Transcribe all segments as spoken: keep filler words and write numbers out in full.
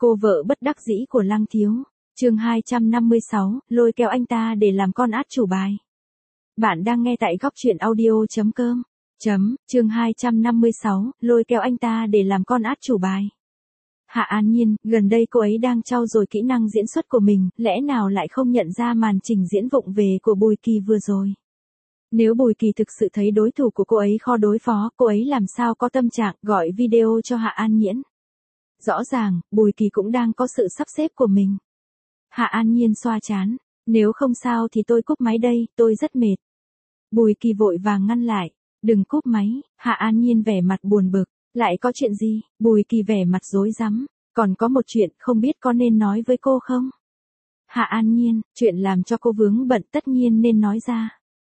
Cô vợ bất đắc dĩ của Lăng Thiếu. Chương hai trăm năm mươi sáu, lôi kéo anh ta để làm con át chủ bài. Bạn đang nghe tại góc truyện audio chấm com. Chấm, chương hai trăm năm mươi sáu, lôi kéo anh ta để làm con át chủ bài. Hạ An Nhiên, gần đây cô ấy đang trau dồi kỹ năng diễn xuất của mình, lẽ nào lại không nhận ra màn trình diễn vụng về của Bùi Kỳ vừa rồi. Nếu Bùi Kỳ thực sự thấy đối thủ của cô ấy khó đối phó, cô ấy làm sao có tâm trạng gọi video cho Hạ An Nhiên. Rõ ràng, Bùi Kỳ cũng đang có sự sắp xếp của mình. Hạ An Nhiên xoa trán, nếu không sao thì tôi cúp máy đây, tôi rất mệt. Bùi Kỳ vội vàng ngăn lại, đừng cúp máy. Hạ An Nhiên vẻ mặt buồn bực, lại có chuyện gì? Bùi Kỳ vẻ mặt rối rắm, còn có một chuyện không biết có nên nói với cô không? Hạ An Nhiên, chuyện làm cho cô vướng bận tất nhiên nên nói ra.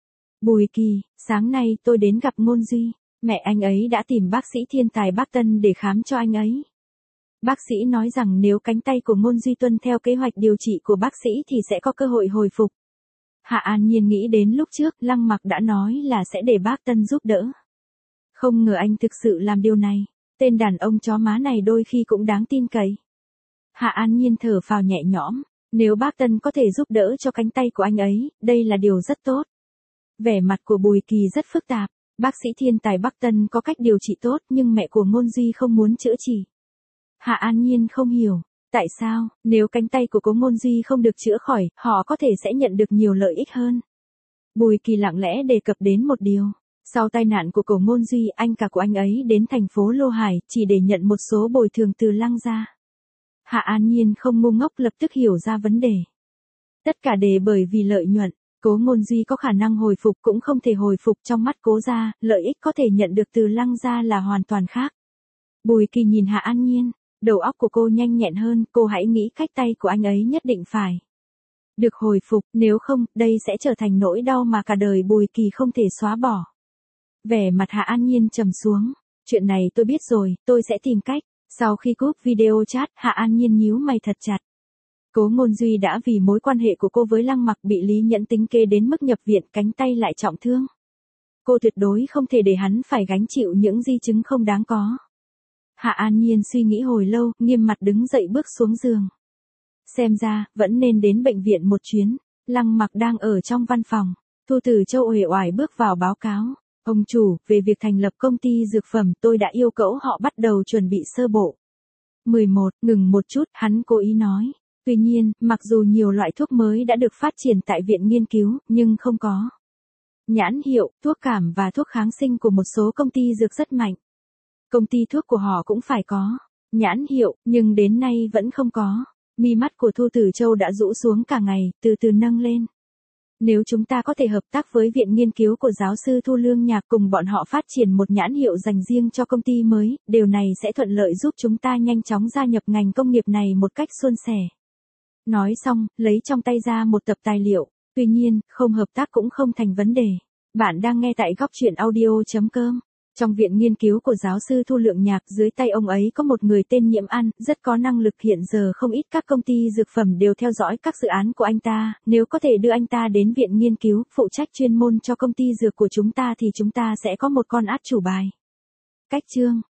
Bùi Kỳ, sáng nay tôi đến gặp Ngôn Duy, mẹ anh ấy đã tìm bác sĩ thiên tài Bắc Tân để khám cho anh ấy. Bác sĩ nói rằng nếu cánh tay của Ngôn Duy tuân theo kế hoạch điều trị của bác sĩ thì sẽ có cơ hội hồi phục. Hạ An Nhiên nghĩ đến lúc trước Lăng Mặc đã nói là sẽ để bác Tân giúp đỡ. Không ngờ anh thực sự làm điều này, tên đàn ông chó má này đôi khi cũng đáng tin cậy. Hạ An Nhiên thở phào nhẹ nhõm, nếu bác Tân có thể giúp đỡ cho cánh tay của anh ấy, đây là điều rất tốt. Vẻ mặt của Bùi Kỳ rất phức tạp, bác sĩ thiên tài Bắc Tân có cách điều trị tốt nhưng mẹ của Ngôn Duy không muốn chữa trị. Hạ An Nhiên không hiểu, tại sao, nếu cánh tay của cố Ngôn Duy không được chữa khỏi, họ có thể sẽ nhận được nhiều lợi ích hơn. Bùi Kỳ lặng lẽ đề cập đến một điều. Sau tai nạn của cổ Ngôn Duy, anh cả của anh ấy đến thành phố Lô Hải chỉ để nhận một số bồi thường từ Lăng gia. Hạ An Nhiên không ngu ngốc lập tức hiểu ra vấn đề. Tất cả đều bởi vì lợi nhuận, cố Ngôn Duy có khả năng hồi phục cũng không thể hồi phục trong mắt cố gia, lợi ích có thể nhận được từ Lăng gia là hoàn toàn khác. Bùi Kỳ nhìn Hạ An Nhiên, đầu óc của cô nhanh nhẹn hơn, cô hãy nghĩ cách tay của anh ấy nhất định phải được hồi phục, nếu không, đây sẽ trở thành nỗi đau mà cả đời Bùi Kỳ không thể xóa bỏ. Vẻ mặt Hạ An Nhiên trầm xuống, chuyện này tôi biết rồi, tôi sẽ tìm cách. Sau khi cúp video chat, Hạ An Nhiên nhíu mày thật chặt. Cố Ngôn Duy đã vì mối quan hệ của cô với Lăng Mặc bị Lý Nhẫn tính kế đến mức nhập viện, cánh tay lại trọng thương. Cô tuyệt đối không thể để hắn phải gánh chịu những di chứng không đáng có. Hạ An Nhiên suy nghĩ hồi lâu, nghiêm mặt đứng dậy bước xuống giường. Xem ra, vẫn nên đến bệnh viện một chuyến. Lăng Mặc đang ở trong văn phòng. Thu Tử Châu uể oải bước vào báo cáo. Ông chủ, về việc thành lập công ty dược phẩm tôi đã yêu cầu họ bắt đầu chuẩn bị sơ bộ. mười một, ngừng một chút, hắn cố ý nói. Tuy nhiên, mặc dù nhiều loại thuốc mới đã được phát triển tại viện nghiên cứu, nhưng không có nhãn hiệu, thuốc cảm và thuốc kháng sinh của một số công ty dược rất mạnh. Công ty thuốc của họ cũng phải có nhãn hiệu, nhưng đến nay vẫn không có. Mi mắt của Thu Tử Châu đã rũ xuống cả ngày, từ từ nâng lên. Nếu chúng ta có thể hợp tác với viện nghiên cứu của giáo sư Thu Lương Nhạc cùng bọn họ phát triển một nhãn hiệu dành riêng cho công ty mới, điều này sẽ thuận lợi giúp chúng ta nhanh chóng gia nhập ngành công nghiệp này một cách suôn sẻ. Nói xong, lấy trong tay ra một tập tài liệu, tuy nhiên, không hợp tác cũng không thành vấn đề. Bạn đang nghe tại góc truyện audio chấm com. Trong viện nghiên cứu của giáo sư Thu Lượng Nhạc, dưới tay ông ấy có một người tên Nhiễm An, rất có năng lực, hiện giờ không ít các công ty dược phẩm đều theo dõi các dự án của anh ta, nếu có thể đưa anh ta đến viện nghiên cứu, phụ trách chuyên môn cho công ty dược của chúng ta thì chúng ta sẽ có một con át chủ bài. Cách chương